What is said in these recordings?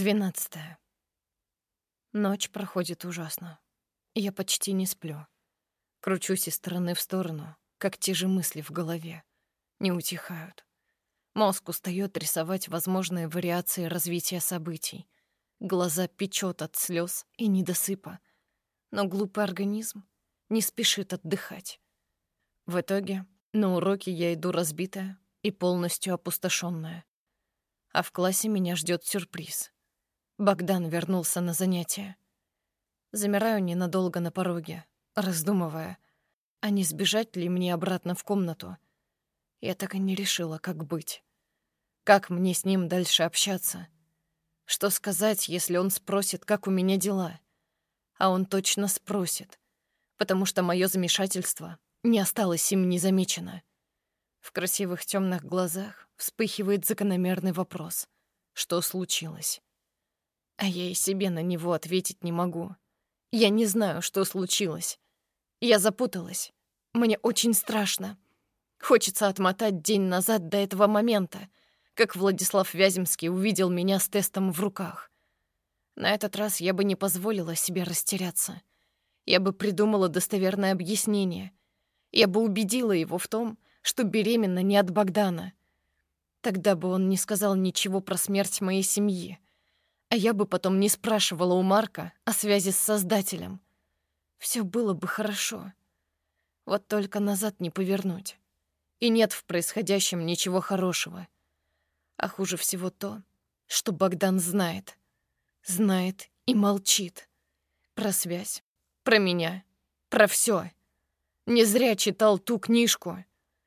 12. Ночь проходит ужасно. Я почти не сплю. Кручусь из стороны в сторону, как те же мысли в голове. Не утихают. Мозг устаёт рисовать возможные вариации развития событий. Глаза печёт от слёз и недосыпа. Но глупый организм не спешит отдыхать. В итоге на уроки я иду разбитая и полностью опустошённая. А в классе меня ждёт сюрприз. Богдан вернулся на занятия. Замираю ненадолго на пороге, раздумывая, а не сбежать ли мне обратно в комнату. Я так и не решила, как быть. Как мне с ним дальше общаться? Что сказать, если он спросит, как у меня дела? А он точно спросит, потому что моё замешательство не осталось им незамечено. В красивых тёмных глазах вспыхивает закономерный вопрос. Что случилось? А я и себе на него ответить не могу. Я не знаю, что случилось. Я запуталась. Мне очень страшно. Хочется отмотать день назад до этого момента, как Владислав Вяземский увидел меня с тестом в руках. На этот раз я бы не позволила себе растеряться. Я бы придумала достоверное объяснение. Я бы убедила его в том, что беременна не от Богдана. Тогда бы он не сказал ничего про смерть моей семьи. А я бы потом не спрашивала у Марка о связи с Создателем. Всё было бы хорошо. Вот только назад не повернуть. И нет в происходящем ничего хорошего. А хуже всего то, что Богдан знает. Знает и молчит. Про связь, про меня, про всё. Не зря читал ту книжку.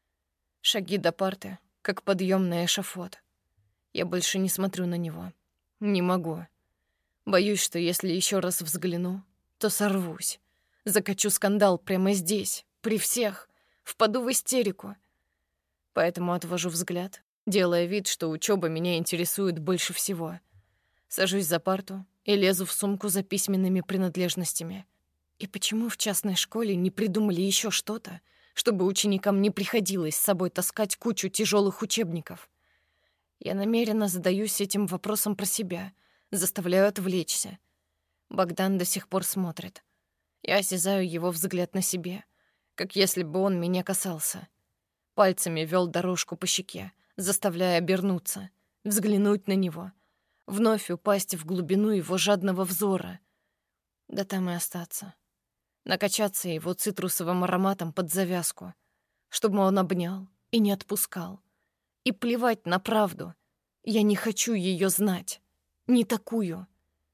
Шаги до парты, как подъём на эшафот. Я больше не смотрю на него. Не могу. Боюсь, что если ещё раз взгляну, то сорвусь. Закачу скандал прямо здесь, при всех, впаду в истерику. Поэтому отвожу взгляд, делая вид, что учёба меня интересует больше всего. Сажусь за парту и лезу в сумку за письменными принадлежностями. И почему в частной школе не придумали ещё что-то, чтобы ученикам не приходилось с собой таскать кучу тяжёлых учебников? Я намеренно задаюсь этим вопросом про себя, заставляю отвлечься. Богдан до сих пор смотрит. Я осязаю его взгляд на себе, как если бы он меня касался. Пальцами вёл дорожку по щеке, заставляя обернуться, взглянуть на него, вновь упасть в глубину его жадного взора. Да там и остаться. Накачаться его цитрусовым ароматом под завязку, чтобы он обнял и не отпускал. И плевать на правду. Я не хочу её знать. Не такую.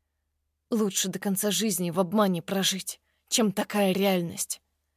Лучше до конца жизни в обмане прожить, чем такая реальность.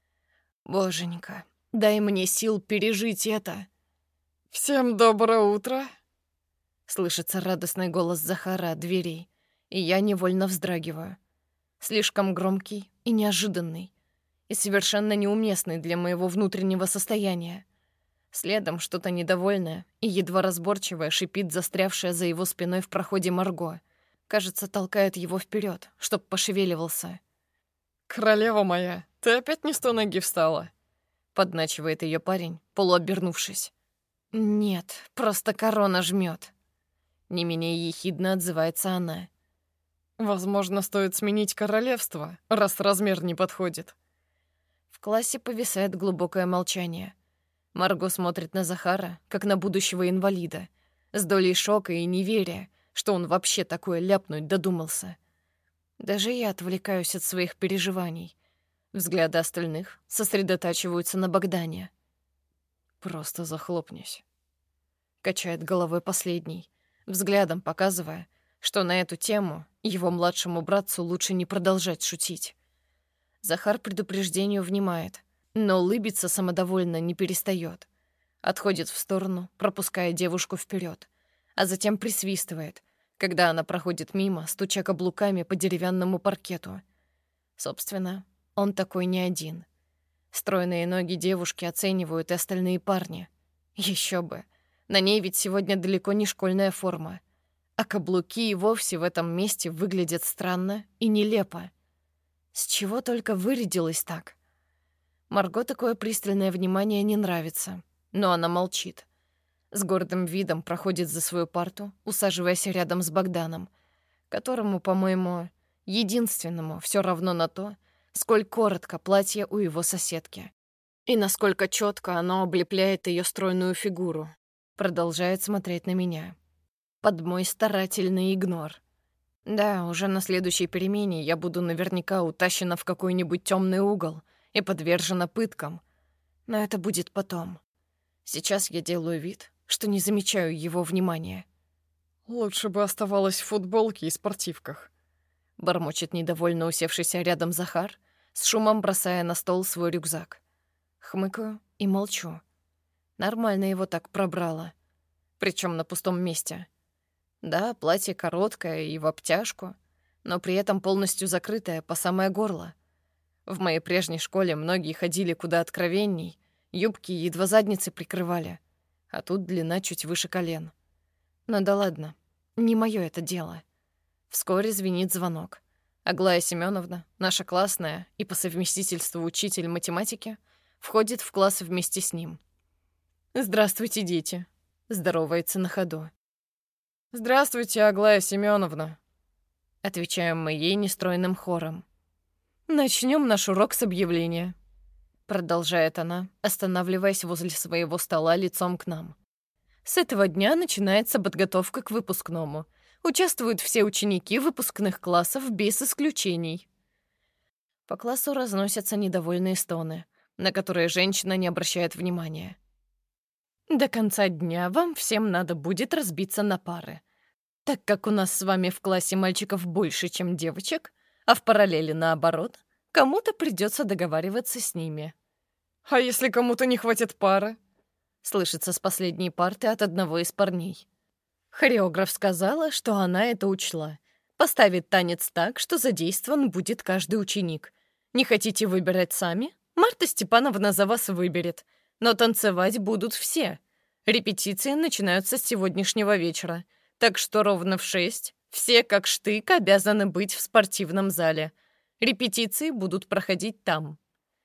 Боженька, дай мне сил пережить это. «Всем доброе утро!» Слышится радостный голос Захара от дверей, и я невольно вздрагиваю. Слишком громкий и неожиданный, и совершенно неуместный для моего внутреннего состояния. Следом что-то недовольное и едва разборчивое шипит застрявшая за его спиной в проходе Марго. Кажется, толкает его вперед, чтоб пошевеливался. «Королева моя, ты опять не с той ноги встала?» Подначивает ее парень, полуобернувшись. «Нет, просто корона жмет. Не менее ехидно отзывается она. «Возможно, стоит сменить королевство, раз размер не подходит». В классе повисает глубокое молчание. Марго смотрит на Захара, как на будущего инвалида, с долей шока и неверия, что он вообще такое ляпнуть додумался. Даже я отвлекаюсь от своих переживаний. Взгляды остальных сосредотачиваются на Богдане. «Просто захлопнись», — качает головой последний, взглядом показывая, что на эту тему его младшему братцу лучше не продолжать шутить. Захар предупреждению внимает, но улыбиться самодовольно не перестает. Отходит в сторону, пропуская девушку вперед, а затем присвистывает, когда она проходит мимо, стуча каблуками по деревянному паркету. Собственно, он такой не один. Стройные ноги девушки оценивают и остальные парни. Еще бы, на ней ведь сегодня далеко не школьная форма, а каблуки и вовсе в этом месте выглядят странно и нелепо. С чего только вырядилась так? Марго такое пристальное внимание не нравится, но она молчит. С гордым видом проходит за свою парту, усаживаясь рядом с Богданом, которому, по-моему, единственному все равно на то, сколь коротко платье у его соседки и насколько четко оно облепляет ее стройную фигуру, продолжает смотреть на меня. Под мой старательный игнор. Да, уже на следующей перемене я буду наверняка утащена в какой-нибудь темный угол и подвержена пыткам. Но это будет потом. Сейчас я делаю вид, что не замечаю его внимания. «Лучше бы оставалась в футболке и спортивках», — бормочет недовольно усевшийся рядом Захар, с шумом бросая на стол свой рюкзак. Хмыкаю и молчу. Нормально его так пробрало. Причем на пустом месте. Да, платье короткое и в обтяжку, но при этом полностью закрытое по самое горло. В моей прежней школе многие ходили куда откровенней, юбки едва задницы прикрывали, а тут длина чуть выше колен. Но да ладно, не моё это дело. Вскоре звенит звонок. Аглая Семеновна, наша классная и по совместительству учитель математики, входит в класс вместе с ним. «Здравствуйте, дети», — здоровается на ходу. «Здравствуйте, Аглая Семеновна», — отвечаем мы ей нестройным хором. «Начнем наш урок с объявления», — продолжает она, останавливаясь возле своего стола лицом к нам. «С этого дня начинается подготовка к выпускному. Участвуют все ученики выпускных классов без исключений». По классу разносятся недовольные стоны, на которые женщина не обращает внимания. «До конца дня вам всем надо будет разбиться на пары. Так как у нас с вами в классе мальчиков больше, чем девочек, а в параллели наоборот, кому-то придется договариваться с ними». «А если кому-то не хватит пары?» — слышится с последней парты от одного из парней. Хореограф сказала, что она это учла. Поставит танец так, что задействован будет каждый ученик. Не хотите выбирать сами? Марта Степановна за вас выберет. Но танцевать будут все. Репетиции начинаются с сегодняшнего вечера. Так что ровно в 6 все, как штык, обязаны быть в спортивном зале. Репетиции будут проходить там.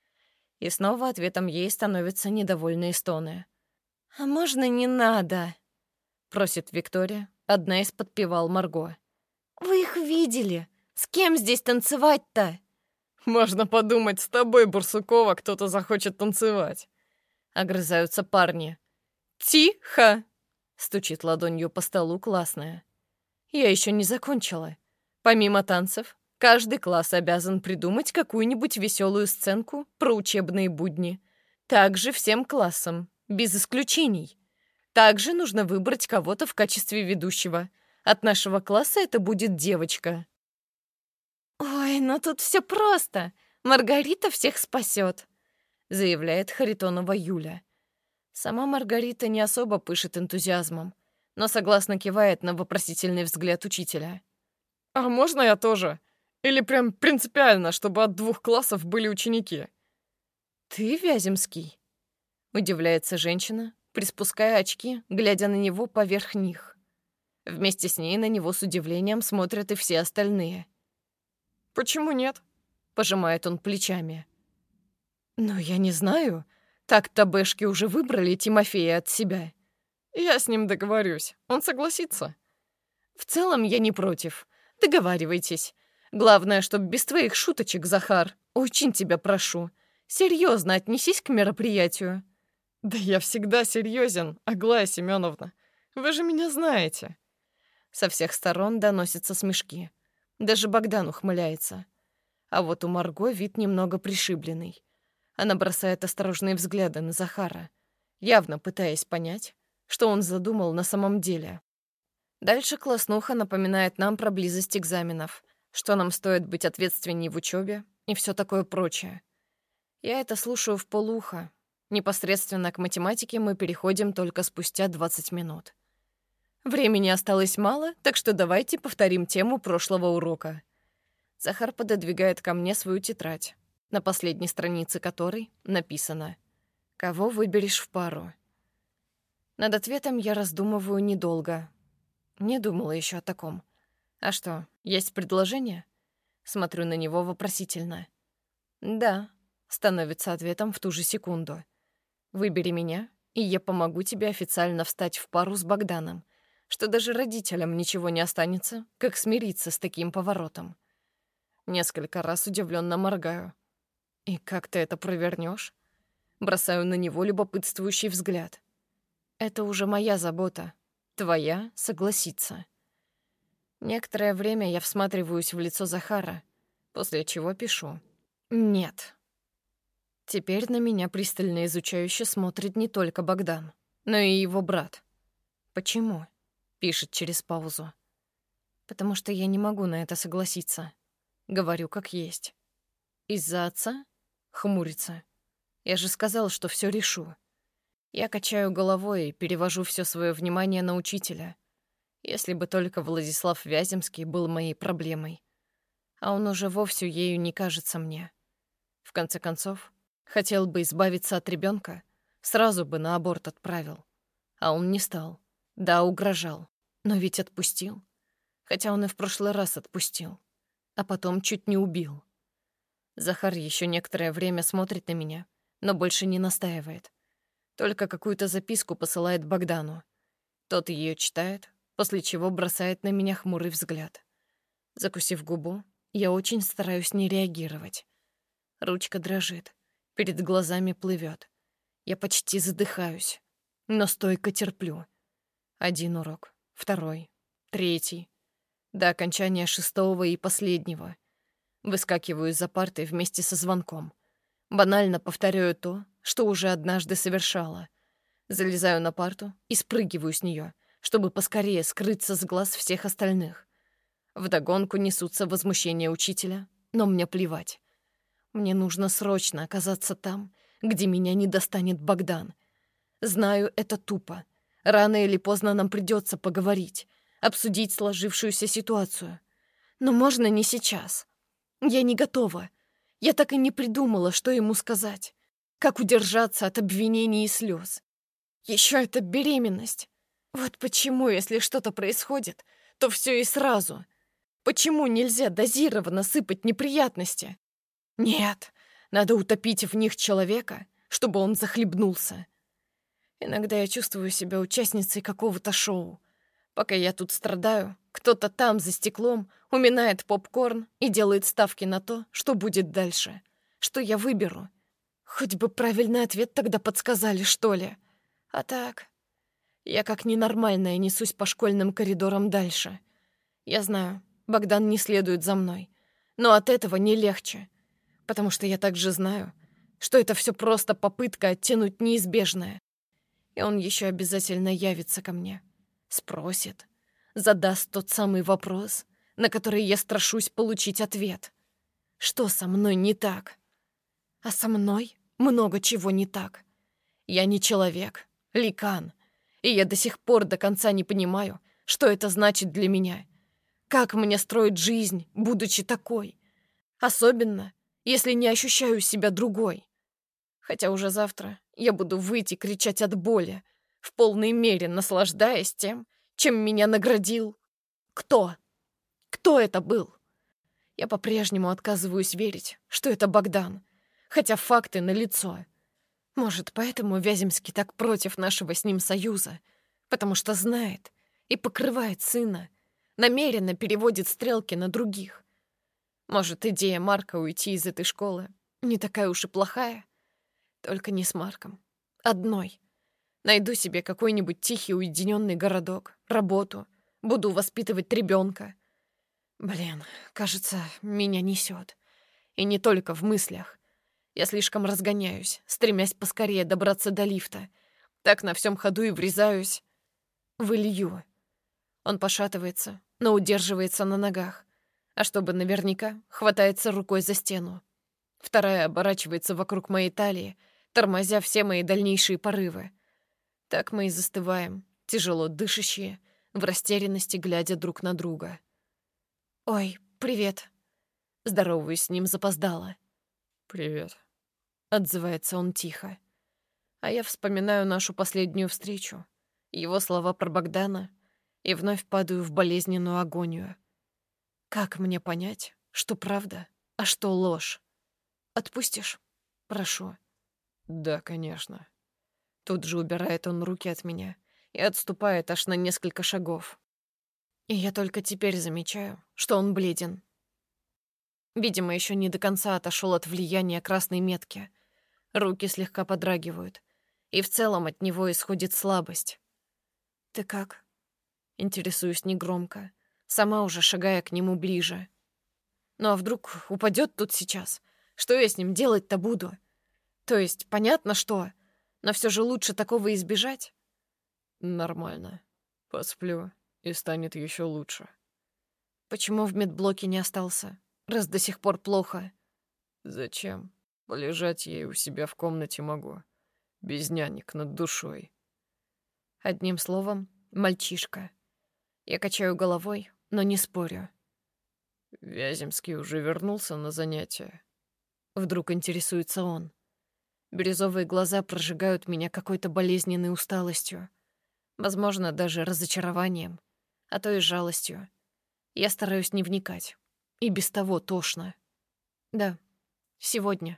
И снова ответом ей становятся недовольные стоны. «А можно не надо?» — просит Виктория, одна из подпевал Марго. «Вы их видели? С кем здесь танцевать-то?» «Можно подумать, с тобой, Барсукова, кто-то захочет танцевать», — огрызаются парни. «Тихо!» — стучит ладонью по столу классная. «Я еще не закончила. Помимо танцев, каждый класс обязан придумать какую-нибудь веселую сценку про учебные будни. Также всем классам, без исключений. Также нужно выбрать кого-то в качестве ведущего. От нашего класса это будет девочка». «Ой, ну тут все просто. Маргарита всех спасет», — заявляет Харитонова Юля. Сама Маргарита не особо пышет энтузиазмом, но согласно кивает на вопросительный взгляд учителя. «А можно я тоже? Или прям принципиально, чтобы от 2 классов были ученики?» «Ты Вяземский?» — удивляется женщина, приспуская очки, глядя на него поверх них. Вместе с ней на него с удивлением смотрят и все остальные. «Почему нет?» — пожимает он плечами. «Ну, я не знаю. Так-то бэшки уже выбрали Тимофея от себя». «Я с ним договорюсь. Он согласится». «В целом я не против. Договаривайтесь. Главное, чтоб без твоих шуточек, Захар. Очень тебя прошу. Серьезно отнесись к мероприятию». «Да я всегда серьезен, Аглая Семеновна. Вы же меня знаете». Со всех сторон доносятся смешки. Даже Богдан ухмыляется. А вот у Марго вид немного пришибленный. Она бросает осторожные взгляды на Захара, явно пытаясь понять, что он задумал на самом деле. Дальше класснуха напоминает нам про близость экзаменов, что нам стоит быть ответственней в учебе и все такое прочее. Я это слушаю вполуха. Непосредственно к математике мы переходим только спустя 20 минут. Времени осталось мало, так что давайте повторим тему прошлого урока. Захар пододвигает ко мне свою тетрадь, на последней странице которой написано «Кого выберешь в пару?». Над ответом я раздумываю недолго. Не думала еще о таком. А что, есть предложение? Смотрю на него вопросительно. «Да», — становится ответом в ту же секунду. «Выбери меня, и я помогу тебе официально встать в пару с Богданом, что даже родителям ничего не останется, как смириться с таким поворотом. Несколько раз удивленно моргаю. И как ты это провернешь? Бросаю на него любопытствующий взгляд. Это уже моя забота. Твоя — согласиться. Некоторое время я всматриваюсь в лицо Захара, после чего пишу. Нет. Теперь на меня пристально изучающе смотрит не только Богдан, но и его брат. «Почему?» — пишет через паузу. «Потому что я не могу на это согласиться». Говорю как есть. «Из-за отца?» — хмурится. «Я же сказал, что все решу». Я качаю головой и перевожу все свое внимание на учителя. Если бы только Владислав Вяземский был моей проблемой. А он уже вовсе ею не кажется мне. В конце концов, хотел бы избавиться от ребенка, сразу бы на аборт отправил. А он не стал. Да, угрожал. Но ведь отпустил. Хотя он и в прошлый раз отпустил. А потом чуть не убил. Захар еще некоторое время смотрит на меня, но больше не настаивает. Только какую-то записку посылает Богдану. Тот ее читает, после чего бросает на меня хмурый взгляд. Закусив губу, я очень стараюсь не реагировать. Ручка дрожит, перед глазами плывет. Я почти задыхаюсь, но стойко терплю. Один урок, второй, третий. До окончания 6-го и последнего. Выскакиваю из-за парты вместе со звонком. Банально повторяю то, что уже однажды совершала. Залезаю на парту и спрыгиваю с нее, чтобы поскорее скрыться с глаз всех остальных. Вдогонку несутся возмущения учителя, но мне плевать. Мне нужно срочно оказаться там, где меня не достанет Богдан. Знаю, это тупо. Рано или поздно нам придется поговорить, обсудить сложившуюся ситуацию. Но можно не сейчас. Я не готова. Я так и не придумала, что ему сказать. Как удержаться от обвинений и слез. Еще это беременность. Вот почему, если что-то происходит, то все и сразу. Почему нельзя дозированно сыпать неприятности? Нет, надо утопить в них человека, чтобы он захлебнулся. Иногда я чувствую себя участницей какого-то шоу. Пока я тут страдаю, кто-то там, за стеклом, уминает попкорн и делает ставки на то, что будет дальше. Что я выберу. Хоть бы правильный ответ тогда подсказали, что ли. А так, я как ненормальная несусь по школьным коридорам дальше. Я знаю, Богдан не следует за мной. Но от этого не легче. Потому что я также знаю, что это все просто попытка оттянуть неизбежное. И он еще обязательно явится ко мне. Спросит. Задаст тот самый вопрос, на который я страшусь получить ответ. Что со мной не так? А со мной много чего не так. Я не человек, ликан. И я до сих пор до конца не понимаю, что это значит для меня. Как мне строить жизнь, будучи такой? Особенно, если не ощущаю себя другой. Хотя уже завтра я буду выть и кричать от боли, в полной мере наслаждаясь тем, чем меня наградил. Кто? Кто это был? Я по-прежнему отказываюсь верить, что это Богдан, хотя факты налицо. Может, поэтому Вяземский так против нашего с ним союза, потому что знает и покрывает сына, намеренно переводит стрелки на других. Может, идея Марка уйти из этой школы не такая уж и плохая, только не с Марком. Одной. Найду себе какой-нибудь тихий уединенный городок, работу, буду воспитывать ребенка. Блин, кажется, меня несет. И не только в мыслях. Я слишком разгоняюсь, стремясь поскорее добраться до лифта. Так на всем ходу и врезаюсь в Илью. Он пошатывается, но удерживается на ногах. А чтобы наверняка, хватается рукой за стену. Вторая оборачивается вокруг моей талии, тормозя все мои дальнейшие порывы. Так мы и застываем, тяжело дышащие, в растерянности глядя друг на друга. «Ой, привет!» Здороваюсь с ним запоздало. «Привет». Отзывается он тихо. А я вспоминаю нашу последнюю встречу, его слова про Богдана, и вновь падаю в болезненную агонию. Как мне понять, что правда, а что ложь? Отпустишь? Прошу. «Да, конечно». Тут же убирает он руки от меня и отступает аж на несколько шагов. И я только теперь замечаю, что он бледен. Видимо, еще не до конца отошел от влияния красной метки. Руки слегка подрагивают, и в целом от него исходит слабость. «Ты как?» Интересуюсь негромко, сама уже шагая к нему ближе. Ну а вдруг упадет тут сейчас? Что я с ним делать-то буду? То есть, понятно, что, но все же лучше такого избежать. Нормально. Посплю, и станет еще лучше. Почему в медблоке не остался, раз до сих пор плохо? Зачем? Полежать ей у себя в комнате могу. Без нянек над душой. Одним словом, мальчишка. Я качаю головой, но не спорю. Вяземский уже вернулся на занятия. Вдруг интересуется он. Бирюзовые глаза прожигают меня какой-то болезненной усталостью. Возможно, даже разочарованием, а то и жалостью. Я стараюсь не вникать. И без того тошно. Да, сегодня.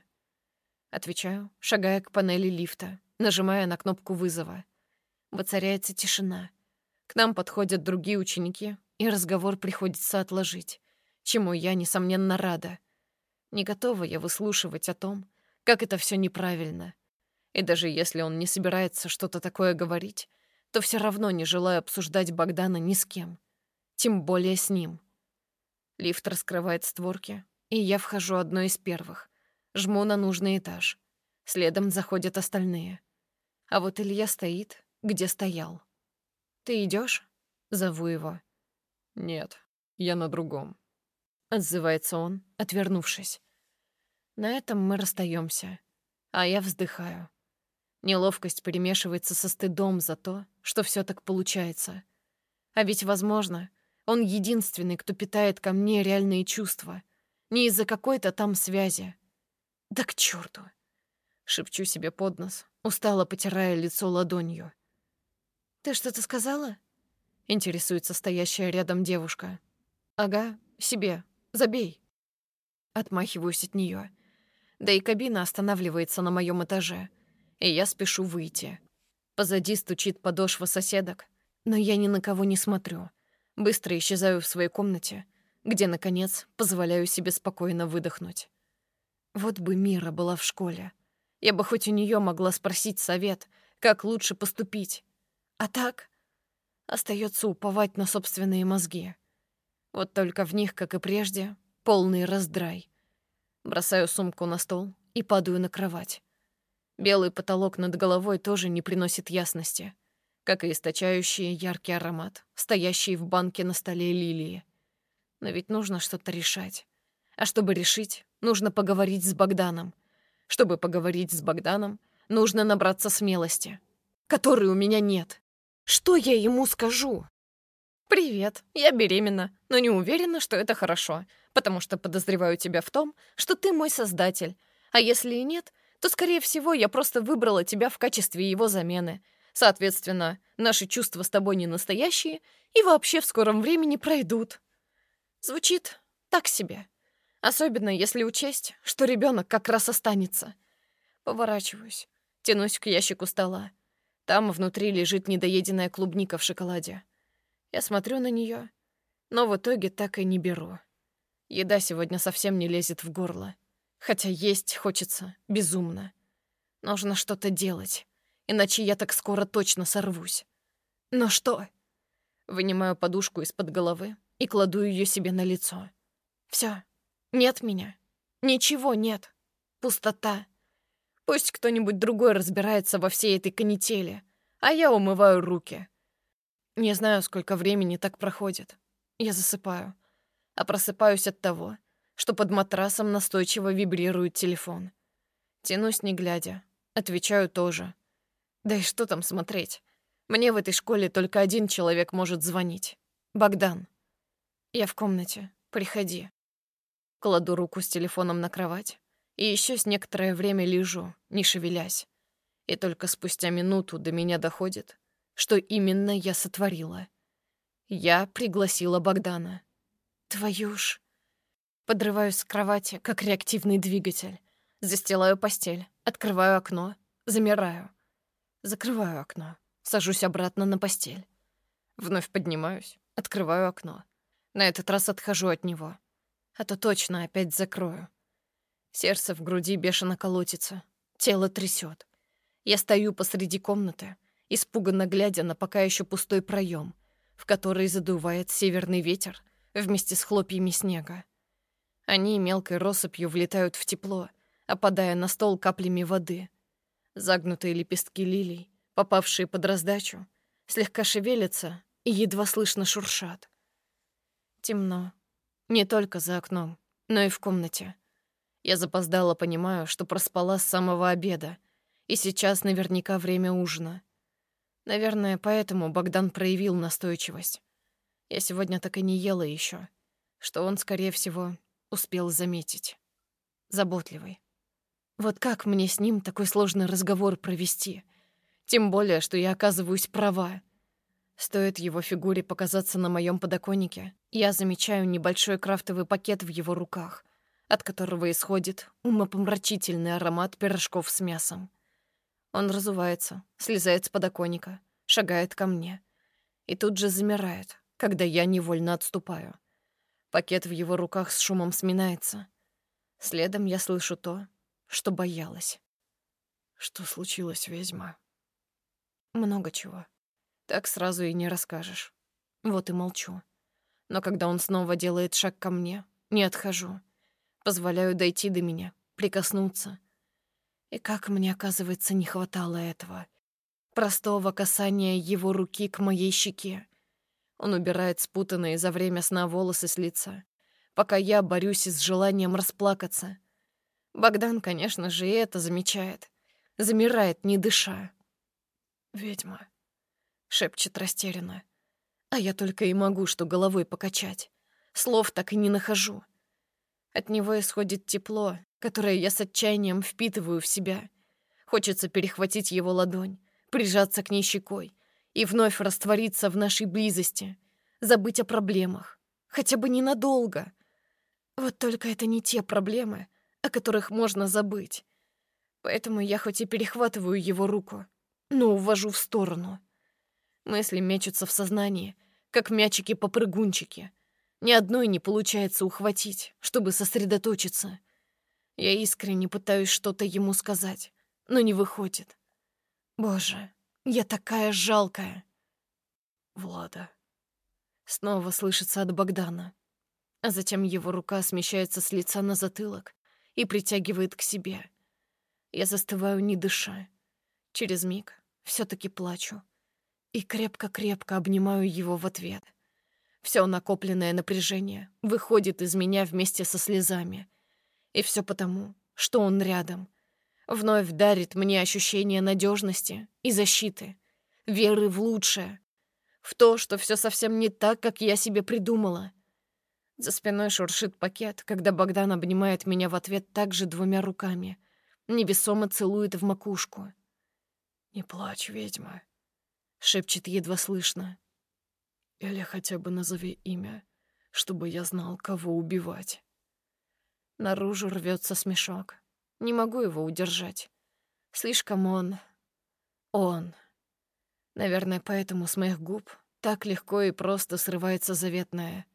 Отвечаю, шагая к панели лифта, нажимая на кнопку вызова. Воцаряется тишина. К нам подходят другие ученики, и разговор приходится отложить, чему я, несомненно, рада. Не готова я выслушивать о том, как это все неправильно. И даже если он не собирается что-то такое говорить, то все равно не желаю обсуждать Богдана ни с кем. Тем более с ним. Лифт раскрывает створки, и я вхожу одной из первых. Жму на нужный этаж. Следом заходят остальные. А вот Илья стоит, где стоял. «Ты идешь? Зову его. Нет, я на другом. Отзывается он, отвернувшись. На этом мы расстаемся, а я вздыхаю. Неловкость перемешивается со стыдом за то, что все так получается. А ведь, возможно, он единственный, кто питает ко мне реальные чувства, не из-за какой-то там связи. Да к черту! Шепчу себе под нос, устало потирая лицо ладонью. «Ты что-то сказала?» — интересуется стоящая рядом девушка. «Ага, себе. Забей». Отмахиваюсь от нее. Да и кабина останавливается на моем этаже, и я спешу выйти. Позади стучит подошва соседок, но я ни на кого не смотрю. Быстро исчезаю в своей комнате, где, наконец, позволяю себе спокойно выдохнуть. Вот бы Мира была в школе. Я бы хоть у нее могла спросить совет, как лучше поступить. А так остается уповать на собственные мозги. Вот только в них, как и прежде, полный раздрай. Бросаю сумку на стол и падаю на кровать. Белый потолок над головой тоже не приносит ясности, как и источающий яркий аромат, стоящий в банке на столе лилии. Но ведь нужно что-то решать. А чтобы решить, нужно поговорить с Богданом. Чтобы поговорить с Богданом, нужно набраться смелости, которой у меня нет. Что я ему скажу? «Привет, я беременна, но не уверена, что это хорошо, потому что подозреваю тебя в том, что ты мой создатель. А если и нет, то, скорее всего, я просто выбрала тебя в качестве его замены. Соответственно, наши чувства с тобой не настоящие и вообще в скором времени пройдут». Звучит так себе. Особенно если учесть, что ребенок как раз останется. Поворачиваюсь, тянусь к ящику стола. Там внутри лежит недоеденная клубника в шоколаде. Я смотрю на нее, но в итоге так и не беру. Еда сегодня совсем не лезет в горло. Хотя есть хочется безумно. Нужно что-то делать, иначе я так скоро точно сорвусь. Но что? Вынимаю подушку из-под головы и кладу ее себе на лицо. Все, нет меня. Ничего нет. Пустота. Пусть кто-нибудь другой разбирается во всей этой канители, а я умываю руки. Не знаю, сколько времени так проходит. Я засыпаю. А просыпаюсь от того, что под матрасом настойчиво вибрирует телефон. Тянусь не глядя. Отвечаю тоже. Да и что там смотреть? Мне в этой школе только один человек может звонить. Богдан. Я в комнате. Приходи. Кладу руку с телефоном на кровать и еще с некоторое время лежу, не шевелясь. И только спустя минуту до меня доходит, что именно я сотворила. Я пригласила Богдана. Твою ж. Подрываюсь с кровати, как реактивный двигатель. Застилаю постель, открываю окно, замираю. Закрываю окно. Сажусь обратно на постель. Вновь поднимаюсь, открываю окно. На этот раз отхожу от него. А то точно опять закрою. Сердце в груди бешено колотится. Тело трясет. Я стою посреди комнаты, испуганно глядя на пока еще пустой проем, в который задувает северный ветер вместе с хлопьями снега. Они мелкой россыпью влетают в тепло, опадая на стол каплями воды. Загнутые лепестки лилий, попавшие под раздачу, слегка шевелятся и едва слышно шуршат. Темно. Не только за окном, но и в комнате. Я запоздало понимаю, что проспала с самого обеда, и сейчас наверняка время ужина. Наверное, поэтому Богдан проявил настойчивость. Я сегодня так и не ела еще, что он, скорее всего, успел заметить. Заботливый. Вот как мне с ним такой сложный разговор провести? Тем более, что я оказываюсь права. Стоит его фигуре показаться на моем подоконнике, я замечаю небольшой крафтовый пакет в его руках, от которого исходит умопомрачительный аромат пирожков с мясом. Он разувается, слезает с подоконника, шагает ко мне и тут же замирает, когда я невольно отступаю. Пакет в его руках с шумом сминается. Следом я слышу то, что боялась. Что случилось, ведьма? Много чего. Так сразу и не расскажешь. Вот и молчу. Но когда он снова делает шаг ко мне, не отхожу. Позволяю дойти до меня, прикоснуться. И как мне, оказывается, не хватало этого. Простого касания его руки к моей щеке. Он убирает спутанные за время сна волосы с лица, пока я борюсь с желанием расплакаться. Богдан, конечно же, и это замечает. Замирает, не дыша. Ведьма. Шепчет растерянно. А я только и могу что головой покачать. Слов так и не нахожу. От него исходит тепло, которое я с отчаянием впитываю в себя. Хочется перехватить его ладонь, прижаться к ней щекой и вновь раствориться в нашей близости, забыть о проблемах, хотя бы ненадолго. Вот только это не те проблемы, о которых можно забыть. Поэтому я хоть и перехватываю его руку, но увожу в сторону. Мысли мечутся в сознании, как мячики-попрыгунчики. Ни одной не получается ухватить, чтобы сосредоточиться. Я искренне пытаюсь что-то ему сказать, но не выходит. Боже, я такая жалкая. Влада. Снова слышится от Богдана. А затем его рука смещается с лица на затылок и притягивает к себе. Я застываю, не дыша. Через миг все-таки плачу. И крепко-крепко обнимаю его в ответ. Все накопленное напряжение выходит из меня вместе со слезами. И все потому, что он рядом. Вновь дарит мне ощущение надежности и защиты, веры в лучшее, в то, что все совсем не так, как я себе придумала. За спиной шуршит пакет, когда Богдан обнимает меня в ответ также двумя руками, невесомо целует в макушку. «Не плачь, ведьма», — шепчет едва слышно. «Или хотя бы назови имя, чтобы я знал, кого убивать». Наружу рвется смешок. Не могу его удержать. Слишком он. Наверное, поэтому с моих губ так легко и просто срывается заветное.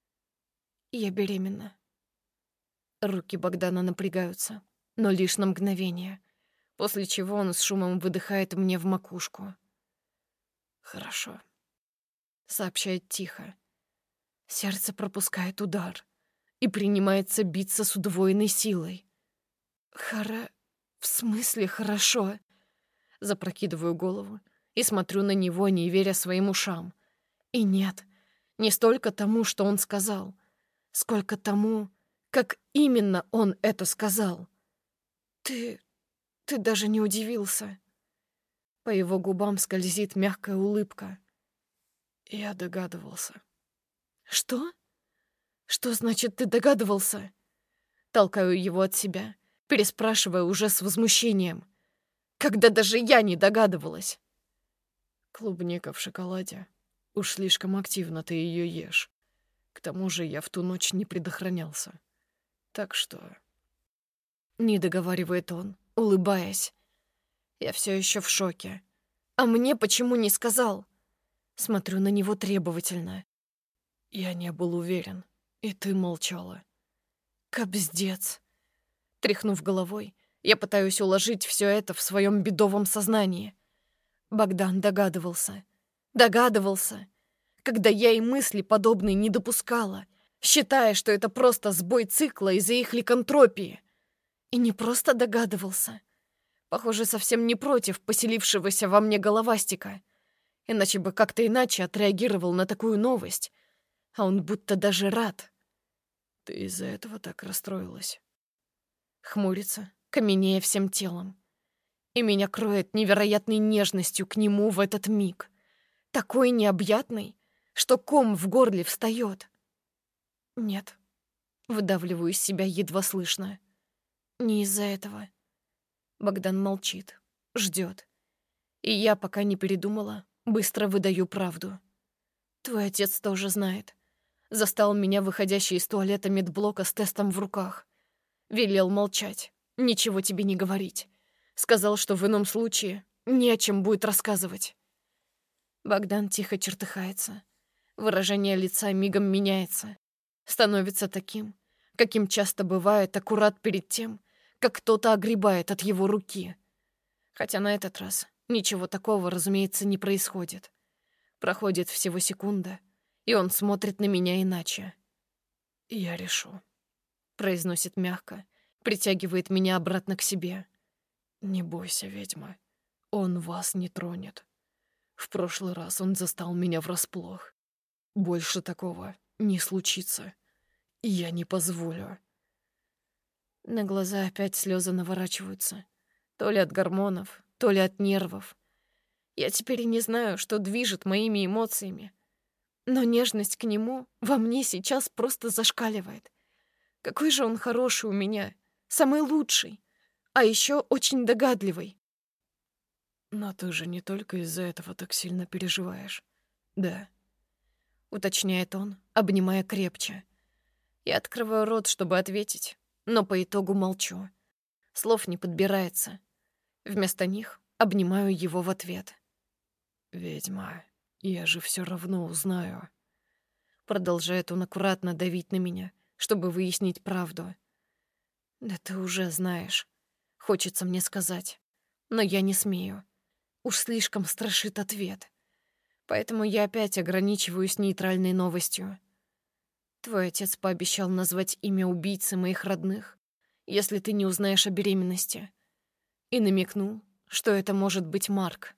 Я беременна. Руки Богдана напрягаются, но лишь на мгновение, после чего он с шумом выдыхает мне в макушку. «Хорошо», — сообщает тихо. Сердце пропускает удар и принимается биться с удвоенной силой. В смысле хорошо? Запрокидываю голову и смотрю на него, не веря своим ушам. И нет, не столько тому, что он сказал, сколько тому, как именно он это сказал. Ты даже не удивился. По его губам скользит мягкая улыбка. я догадывался. Что? Что значит «ты догадывался»? Толкаю его от себя, переспрашивая уже с возмущением. Когда даже я не догадывалась. Клубника в шоколаде. Уж слишком активно ты ее ешь. К тому же я в ту ночь не предохранялся. Так что... Не договаривает он, улыбаясь. Я все еще в шоке. А мне почему не сказал? Смотрю на него требовательно. Я не был уверен, и ты молчала. Кобздец. Тряхнув головой, я пытаюсь уложить все это в своем бедовом сознании. Богдан догадывался. Догадывался, когда я и мысли подобные не допускала, считая, что это просто сбой цикла из-за их ликантропии. И не просто догадывался. Похоже, совсем не против поселившегося во мне головастика. Иначе бы как-то иначе отреагировал на такую новость. А он будто даже рад. Ты из-за этого так расстроилась? Хмурится, каменея всем телом. И меня кроет невероятной нежностью к нему в этот миг. Такой необъятный, что ком в горле встает. Нет, выдавливаю из себя едва слышно. Не из-за этого. Богдан молчит, ждет. И я, пока не передумала, быстро выдаю правду. Твой отец тоже знает. Застал меня выходящей из туалета медблока с тестом в руках. Велел молчать, ничего тебе не говорить. Сказал, что в ином случае не о чем будет рассказывать. Богдан тихо чертыхается. Выражение лица мигом меняется. Становится таким, каким часто бывает аккурат перед тем, как кто-то огребает от его руки. Хотя на этот раз ничего такого, разумеется, не происходит. Проходит всего секунда, и он смотрит на меня иначе. «Я решу», — произносит мягко, притягивает меня обратно к себе. «Не бойся, ведьма, он вас не тронет. В прошлый раз он застал меня врасплох. Больше такого не случится. Я не позволю». На глаза опять слезы наворачиваются. То ли от гормонов, то ли от нервов. Я теперь и не знаю, что движет моими эмоциями. Но нежность к нему во мне сейчас просто зашкаливает. Какой же он хороший у меня, самый лучший, а еще очень догадливый. «Но ты же не только из-за этого так сильно переживаешь, да?» — уточняет он, обнимая крепче. Я открываю рот, чтобы ответить, но по итогу молчу. Слов не подбирается. Вместо них обнимаю его в ответ. «Ведьма, я же все равно узнаю». Продолжает он аккуратно давить на меня, чтобы выяснить правду. «Да ты уже знаешь», — хочется мне сказать, но я не смею. Уж слишком страшит ответ. Поэтому я опять ограничиваюсь нейтральной новостью. Твой отец пообещал назвать имя убийцы моих родных, если ты не узнаешь о беременности. И намекнул, что это может быть Марк.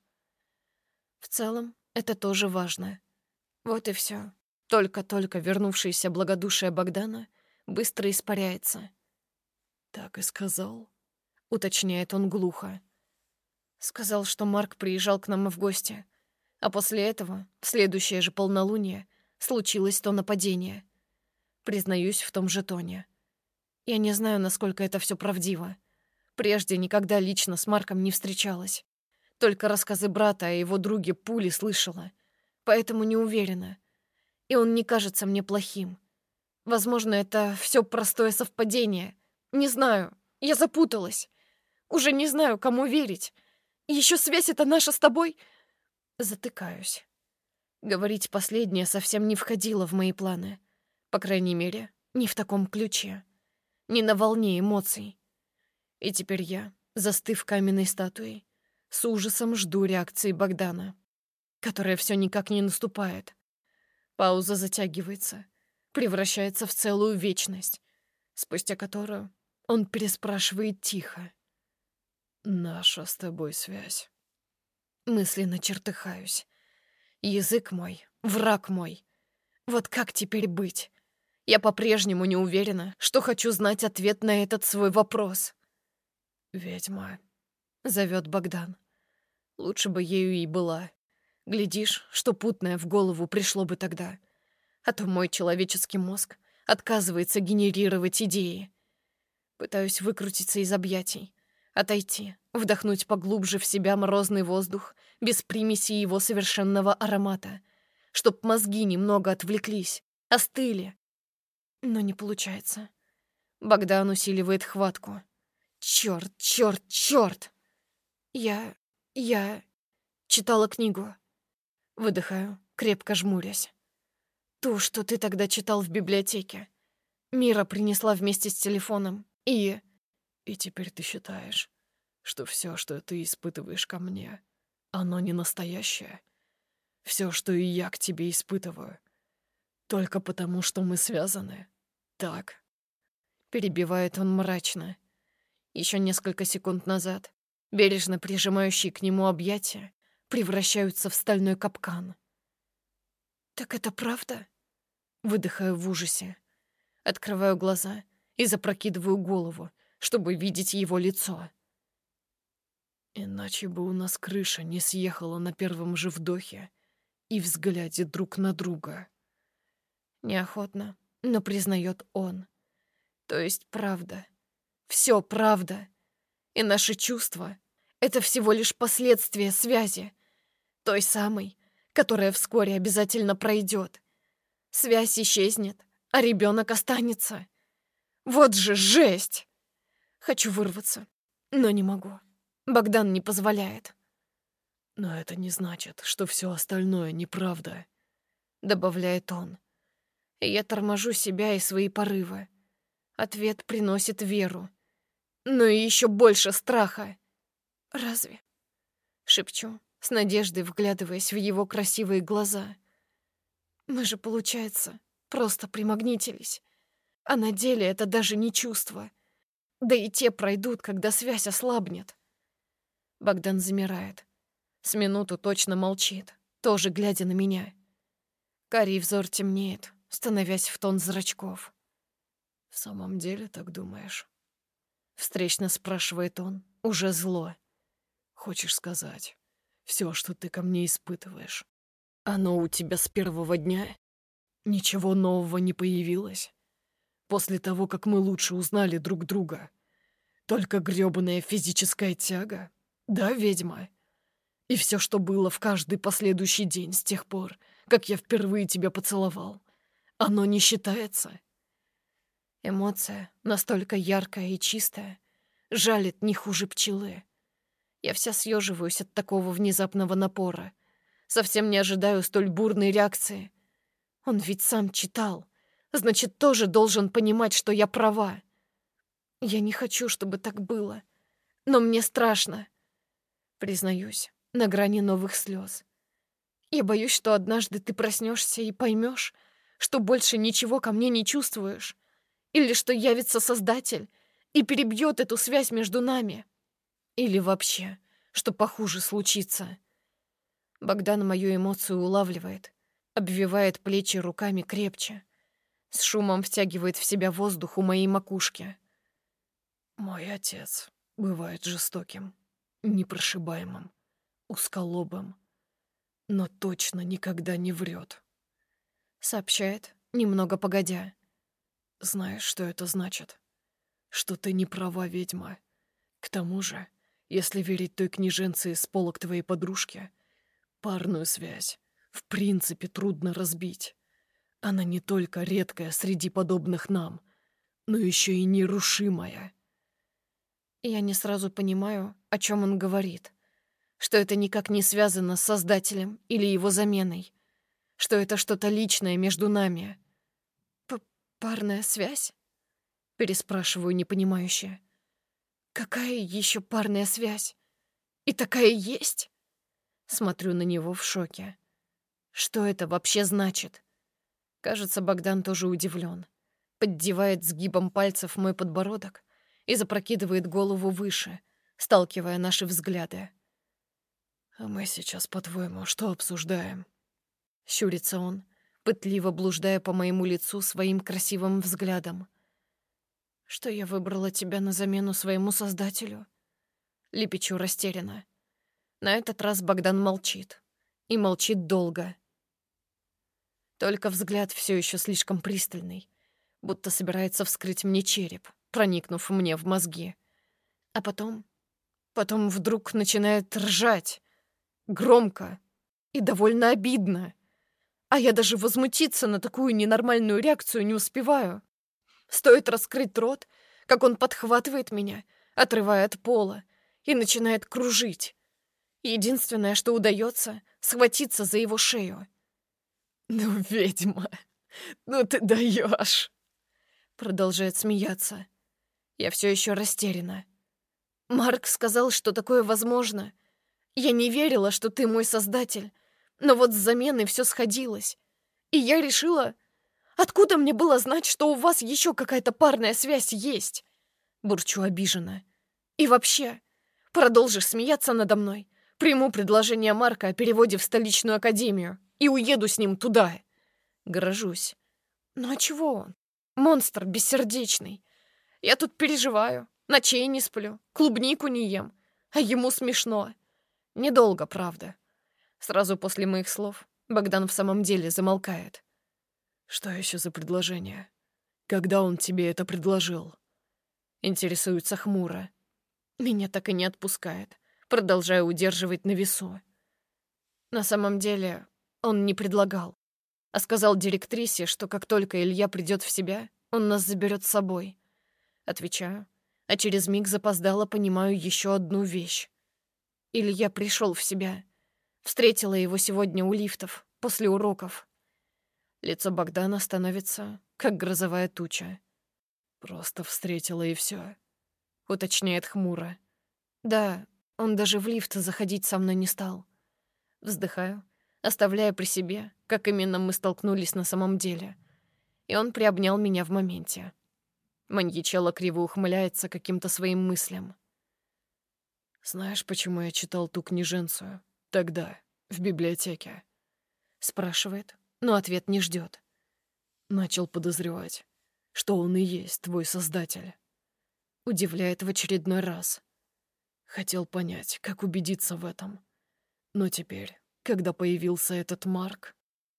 В целом, это тоже важно. Вот и все. Только-только вернувшееся благодушие Богдана быстро испаряется. «Так и сказал», — уточняет он глухо. Сказал, что Марк приезжал к нам в гости, а после этого, в следующее же полнолуние, случилось то нападение. Признаюсь в том же тоне. Я не знаю, насколько это все правдиво. Прежде никогда лично с Марком не встречалась. Только рассказы брата о его друге Пули слышала. Поэтому не уверена. И он не кажется мне плохим. Возможно, это все простое совпадение. Не знаю. Я запуталась. Уже не знаю, кому верить. Еще связь эта наша с тобой. Затыкаюсь. Говорить последнее совсем не входило в мои планы. По крайней мере, не в таком ключе. Не на волне эмоций. И теперь я, застыв каменной статуей, с ужасом жду реакции Богдана, которая все никак не наступает. Пауза затягивается, превращается в целую вечность, спустя которую он переспрашивает тихо. «Наша с тобой связь». Мысленно чертыхаюсь. Язык мой, враг мой. Вот как теперь быть? Я по-прежнему не уверена, что хочу знать ответ на этот свой вопрос. «Ведьма», — зовет Богдан. Лучше бы ею и была. Глядишь, что путное в голову пришло бы тогда. А то мой человеческий мозг отказывается генерировать идеи. Пытаюсь выкрутиться из объятий, отойти, вдохнуть поглубже в себя морозный воздух, без примеси его совершенного аромата, чтоб мозги немного отвлеклись, остыли. Но не получается. Богдан усиливает хватку. Чёрт, чёрт, чёрт! Я... Читала книгу. Выдыхаю, крепко жмурясь. Ту, что ты тогда читал в библиотеке. Мира принесла вместе с телефоном. И теперь ты считаешь, что все, что ты испытываешь ко мне, оно не настоящее? Все, что и я к тебе испытываю, только потому, что мы связаны? Так? перебивает он мрачно. Еще несколько секунд назад бережно прижимающие к нему объятия превращаются в стальной капкан. «Так это правда?» Выдыхаю в ужасе. Открываю глаза и запрокидываю голову, чтобы видеть его лицо. Иначе бы у нас крыша не съехала на первом же вдохе и взгляде друг на друга. Неохотно, но признает он. То есть правда. Все правда. И наши чувства — это всего лишь последствия связи. Той самой, которая вскоре обязательно пройдет. Связь исчезнет, а ребенок останется. Вот же жесть! Хочу вырваться, но не могу. Богдан не позволяет. Но это не значит, что все остальное неправда, Добавляет он. И я торможу себя и свои порывы. Ответ приносит веру. Но и еще больше страха. «Разве?» — шепчу, с надеждой вглядываясь в его красивые глаза. «Мы же, получается, просто примагнитились. А на деле это даже не чувство. Да и те пройдут, когда связь ослабнет». Богдан замирает. С минуту точно молчит, тоже глядя на меня. Карий взор темнеет, становясь в тон зрачков. В самом деле так думаешь? Встречно спрашивает он, уже зло. Хочешь сказать, все, что ты ко мне испытываешь, оно у тебя с первого дня? Ничего нового не появилось? После того, как мы лучше узнали друг друга? Только грёбаная физическая тяга? Да, ведьма? И все, что было в каждый последующий день с тех пор, как я впервые тебя поцеловал, оно не считается? Эмоция, настолько яркая и чистая, жалит не хуже пчелы. Я вся съеживаюсь от такого внезапного напора. Совсем не ожидаю столь бурной реакции. Он ведь сам читал. Значит, тоже должен понимать, что я права. Я не хочу, чтобы так было. Но мне страшно. Признаюсь, на грани новых слез. Я боюсь, что однажды ты проснешься и поймешь, что больше ничего ко мне не чувствуешь. Или что явится Создатель и перебьет эту связь между нами. Или вообще, что похуже случится. Богдан мою эмоцию улавливает, обвивает плечи руками крепче, с шумом втягивает в себя воздух у моей макушки. Мой отец бывает жестоким, непрошибаемым, узколобым, но точно никогда не врет. Сообщает, немного погодя. Знаешь, что это значит? Что ты не права, ведьма. К тому же, если верить той княженце из полок твоей подружки, парную связь в принципе трудно разбить. Она не только редкая среди подобных нам, но еще и нерушимая. Я не сразу понимаю, о чем он говорит. Что это никак не связано с Создателем или его заменой. Что это что-то личное между нами. «Парная связь?» Переспрашиваю непонимающе. «Какая еще парная связь? И такая есть?» Смотрю на него в шоке. Что это вообще значит? Кажется, Богдан тоже удивлен. Поддевает сгибом пальцев мой подбородок и запрокидывает голову выше, сталкивая наши взгляды. «А мы сейчас, по-твоему, что обсуждаем?» Щурится он, пытливо блуждая по моему лицу своим красивым взглядом. «Что я выбрала тебя на замену своему Создателю?» Лепечу растерянно. На этот раз Богдан молчит. И молчит долго. Только взгляд все еще слишком пристальный, будто собирается вскрыть мне череп, проникнув мне в мозги. А потом вдруг начинает ржать. Громко и довольно обидно. А я даже возмутиться на такую ненормальную реакцию не успеваю. Стоит раскрыть рот, как он подхватывает меня, отрывая от пола, и начинает кружить. Единственное, что удается, схватиться за его шею. «Ну, ведьма, ну ты даешь!» Продолжает смеяться. Я все еще растеряна. Марк сказал, что такое возможно. Я не верила, что ты мой создатель. Но вот с заменой все сходилось. И я решила... Откуда мне было знать, что у вас еще какая-то парная связь есть? Бурчу обиженно. И вообще, продолжишь смеяться надо мной, приму предложение Марка о переводе в столичную академию и уеду с ним туда. Грожусь. Ну а чего он? Монстр бессердечный. Я тут переживаю, ночей не сплю, клубнику не ем, а ему смешно. Недолго, правда. Сразу после моих слов Богдан в самом деле замолкает. «Что еще за предложение? Когда он тебе это предложил?» Интересуется хмуро. Меня так и не отпускает. Продолжаю удерживать на весу. На самом деле он не предлагал, а сказал директрисе, что как только Илья придет в себя, он нас заберет с собой. Отвечаю, а через миг запоздало понимаю еще одну вещь. Илья пришел в себя. Встретила его сегодня у лифтов, после уроков. Лицо Богдана становится, как грозовая туча. «Просто встретила и все», — уточняет хмуро. Да, он даже в лифт заходить со мной не стал. Вздыхаю, оставляя при себе, как именно мы столкнулись на самом деле. И он приобнял меня в моменте. Маньячелло криво ухмыляется каким-то своим мыслям. «Знаешь, почему я читал ту книженцию? Тогда, в библиотеке?» Спрашивает, но ответ не ждет. Начал подозревать, что он и есть твой создатель. Удивляет в очередной раз. Хотел понять, как убедиться в этом. Но теперь, когда появился этот Марк,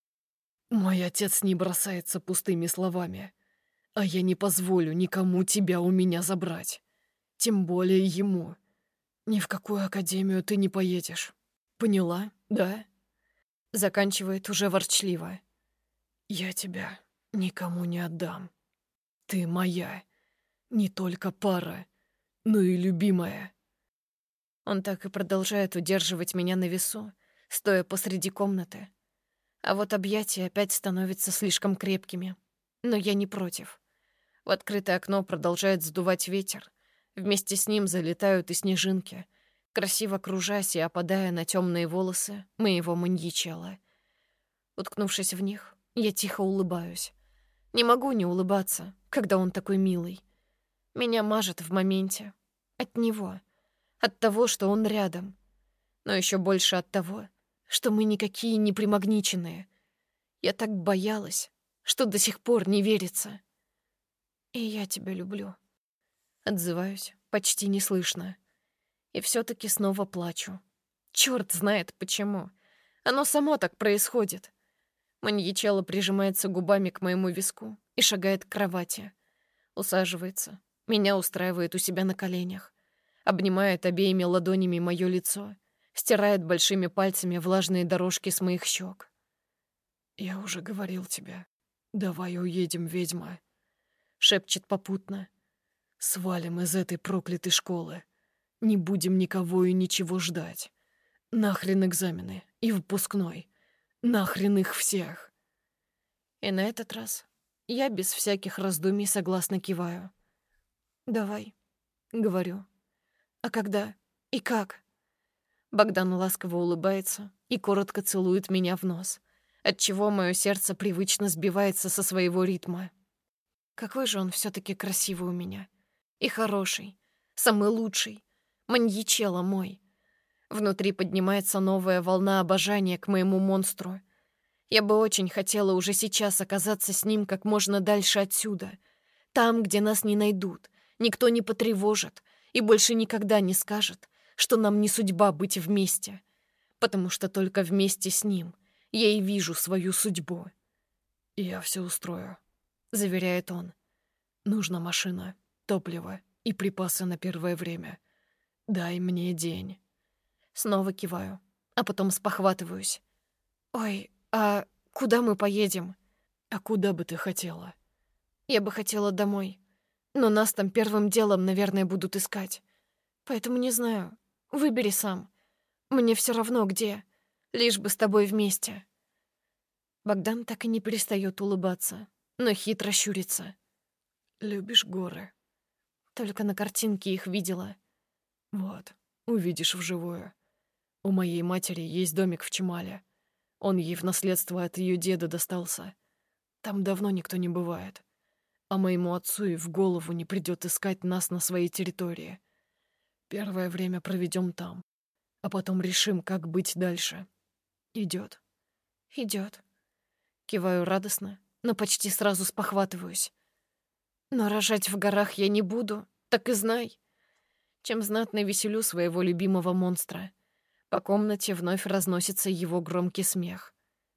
мой отец не бросается пустыми словами, а я не позволю никому тебя у меня забрать. Тем более ему. Ни в какую академию ты не поедешь. Поняла, да? Заканчивает уже ворчливо. Я тебя никому не отдам. Ты моя. Не только пара, но и любимая. Он так и продолжает удерживать меня на весу, стоя посреди комнаты. А вот объятия опять становятся слишком крепкими. Но я не против. В открытое окно продолжает сдувать ветер. Вместе с ним залетают и снежинки, красиво кружась и опадая на темные волосы моего маньячелла. Уткнувшись в них, я тихо улыбаюсь. Не могу не улыбаться, когда он такой милый. Меня мажет в моменте. От него. От того, что он рядом. Но еще больше от того, что мы никакие не примагниченные. Я так боялась, что до сих пор не верится. И я тебя люблю. Отзываюсь, почти неслышно. И все-таки снова плачу. Черт знает почему. Оно само так происходит. Маньячелло прижимается губами к моему виску и шагает к кровати. Усаживается. Меня устраивает у себя на коленях. Обнимает обеими ладонями мое лицо. Стирает большими пальцами влажные дорожки с моих щек. «Я уже говорил тебе. Давай уедем, ведьма», — шепчет попутно. «Свалим из этой проклятой школы. Не будем никого и ничего ждать. Нахрен экзамены и выпускной. Нахрен их всех». И на этот раз я без всяких раздумий согласно киваю. «Давай», — говорю. «А когда? И как?» Богдан ласково улыбается и коротко целует меня в нос, отчего мое сердце привычно сбивается со своего ритма. Какой же он все-таки красивый у меня. И хороший, самый лучший, маньячелло мой. Внутри поднимается новая волна обожания к моему монстру. Я бы очень хотела уже сейчас оказаться с ним как можно дальше отсюда, там, где нас не найдут, никто не потревожит и больше никогда не скажет, что нам не судьба быть вместе, потому что только вместе с ним я и вижу свою судьбу. «Я все устрою», — заверяет он. «Нужна машина, топливо и припасы на первое время. Дай мне день». Снова киваю, а потом спохватываюсь. «Ой, а куда мы поедем?» «А куда бы ты хотела?» «Я бы хотела домой, но нас там первым делом, наверное, будут искать. Поэтому не знаю. Выбери сам. Мне все равно где, лишь бы с тобой вместе». Богдан так и не перестает улыбаться, но хитро щурится. «Любишь горы?» Только на картинке их видела. «Вот, увидишь вживую. У моей матери есть домик в Чемале. Он ей в наследство от ее деда достался. Там давно никто не бывает. А моему отцу и в голову не придет искать нас на своей территории. Первое время проведем там, а потом решим, как быть дальше. Идет». Идет. Киваю радостно, но почти сразу спохватываюсь. Но рожать в горах я не буду, так и знай. Чем знатно веселю своего любимого монстра. По комнате вновь разносится его громкий смех.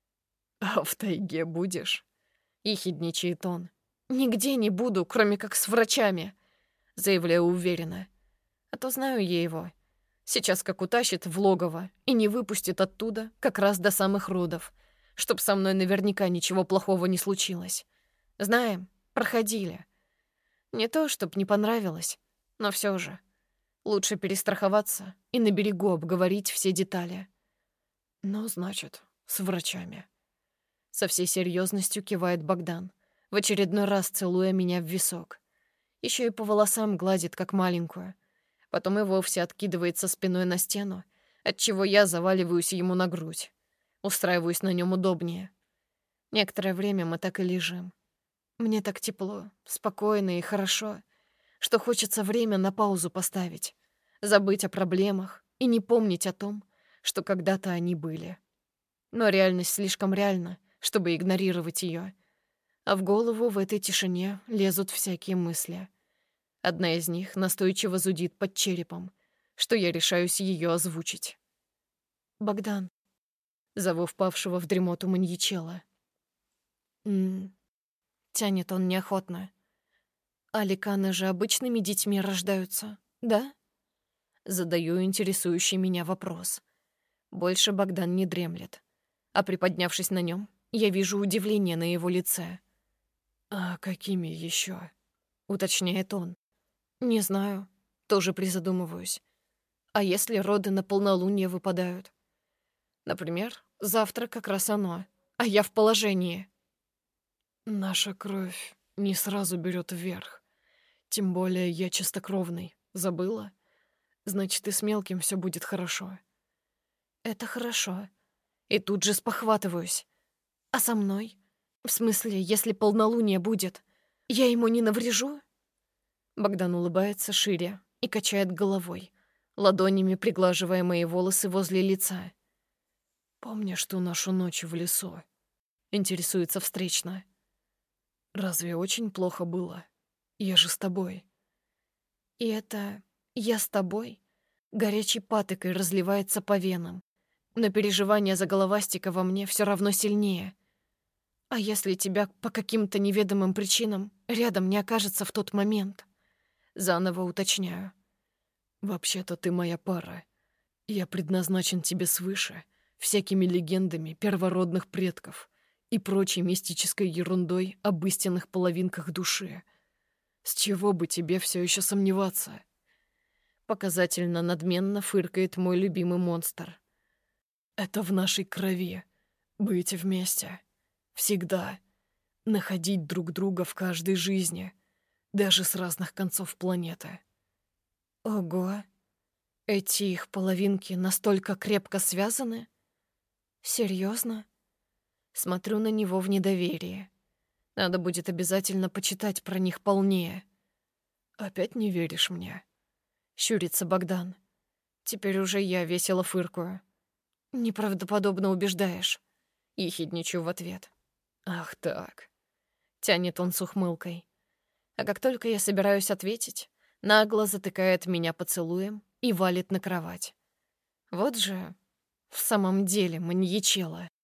«А в тайге будешь?» — ехидничает он. «Нигде не буду, кроме как с врачами», — заявляю уверенно. А то знаю я его. Сейчас как утащит в логово и не выпустит оттуда как раз до самых родов, чтоб со мной наверняка ничего плохого не случилось. Знаем, проходили. Не то, чтоб не понравилось, но все же. Лучше перестраховаться и на берегу обговорить все детали. «Ну, значит, с врачами». Со всей серьезностью кивает Богдан, в очередной раз целуя меня в висок. Еще и по волосам гладит, как маленькую. Потом и вовсе откидывается спиной на стену, отчего я заваливаюсь ему на грудь. Устраиваюсь на нем удобнее. Некоторое время мы так и лежим. Мне так тепло, спокойно и хорошо, что хочется время на паузу поставить, забыть о проблемах и не помнить о том, что когда-то они были. Но реальность слишком реальна, чтобы игнорировать ее. А в голову в этой тишине лезут всякие мысли. Одна из них настойчиво зудит под черепом, что я решаюсь ее озвучить. «Богдан», — зову впавшего в дремоту маньячела. Тянет он неохотно. «А ликаны же обычными детьми рождаются, да?» Задаю интересующий меня вопрос. Больше Богдан не дремлет. А приподнявшись на нем, я вижу удивление на его лице. «А какими еще?» — уточняет он. «Не знаю. Тоже призадумываюсь. А если роды на полнолуние выпадают? Например, завтра как раз оно, а я в положении». «Наша кровь не сразу берет вверх. Тем более я чистокровный. Забыла? Значит, и с мелким все будет хорошо». «Это хорошо». И тут же спохватываюсь. «А со мной? В смысле, если полнолуние будет, я ему не наврежу?» Богдан улыбается шире и качает головой, ладонями приглаживая мои волосы возле лица. «Помнишь ту нашу ночь в лесу?» Интересуется встречно. «Разве очень плохо было? Я же с тобой». И это «я с тобой» горячей патокой разливается по венам, но переживание за головастика во мне все равно сильнее. А если тебя по каким-то неведомым причинам рядом не окажется в тот момент? Заново уточняю. «Вообще-то ты моя пара. Я предназначен тебе свыше, всякими легендами первородных предков и прочей мистической ерундой об истинных половинках души. С чего бы тебе все еще сомневаться?» Показательно надменно фыркает мой любимый монстр. «Это в нашей крови. Быть вместе. Всегда. Находить друг друга в каждой жизни, даже с разных концов планеты». Ого! Эти их половинки настолько крепко связаны? Серьезно? Смотрю на него в недоверии. Надо будет обязательно почитать про них полнее. «Опять не веришь мне?» — щурится Богдан. Теперь уже я весело фыркаю. «Неправдоподобно убеждаешь», — ехидничаю в ответ. «Ах так», — тянет он с ухмылкой. А как только я собираюсь ответить, нагло затыкает меня поцелуем и валит на кровать. Вот же в самом деле маньячела.